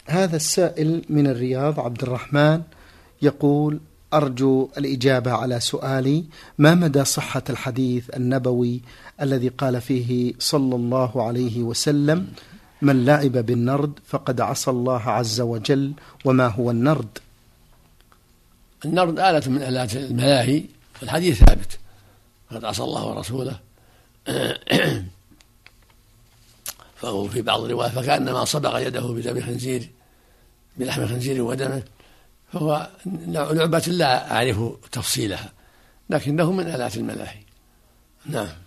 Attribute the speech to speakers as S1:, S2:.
S1: هذا السائل من الرياض عبد الرحمن يقول: أرجو الإجابة على سؤالي: ما مدى صحة الحديث النبوي الذي قال فيه صلى الله عليه وسلم: من لعب بالنرد فقد عصى الله عز وجل؟ وما هو النرد؟
S2: النرد آلة من آلات الملاهي، والحديث ثابت: فقد عصى الله ورسوله. فهو في بعض الروايات فكأنما صبغ يده بدم خنزير، بلحم خنزير ودمه، فهو لعبة لا أعرف تفصيلها، لكنه من آلات الملاهي. نعم.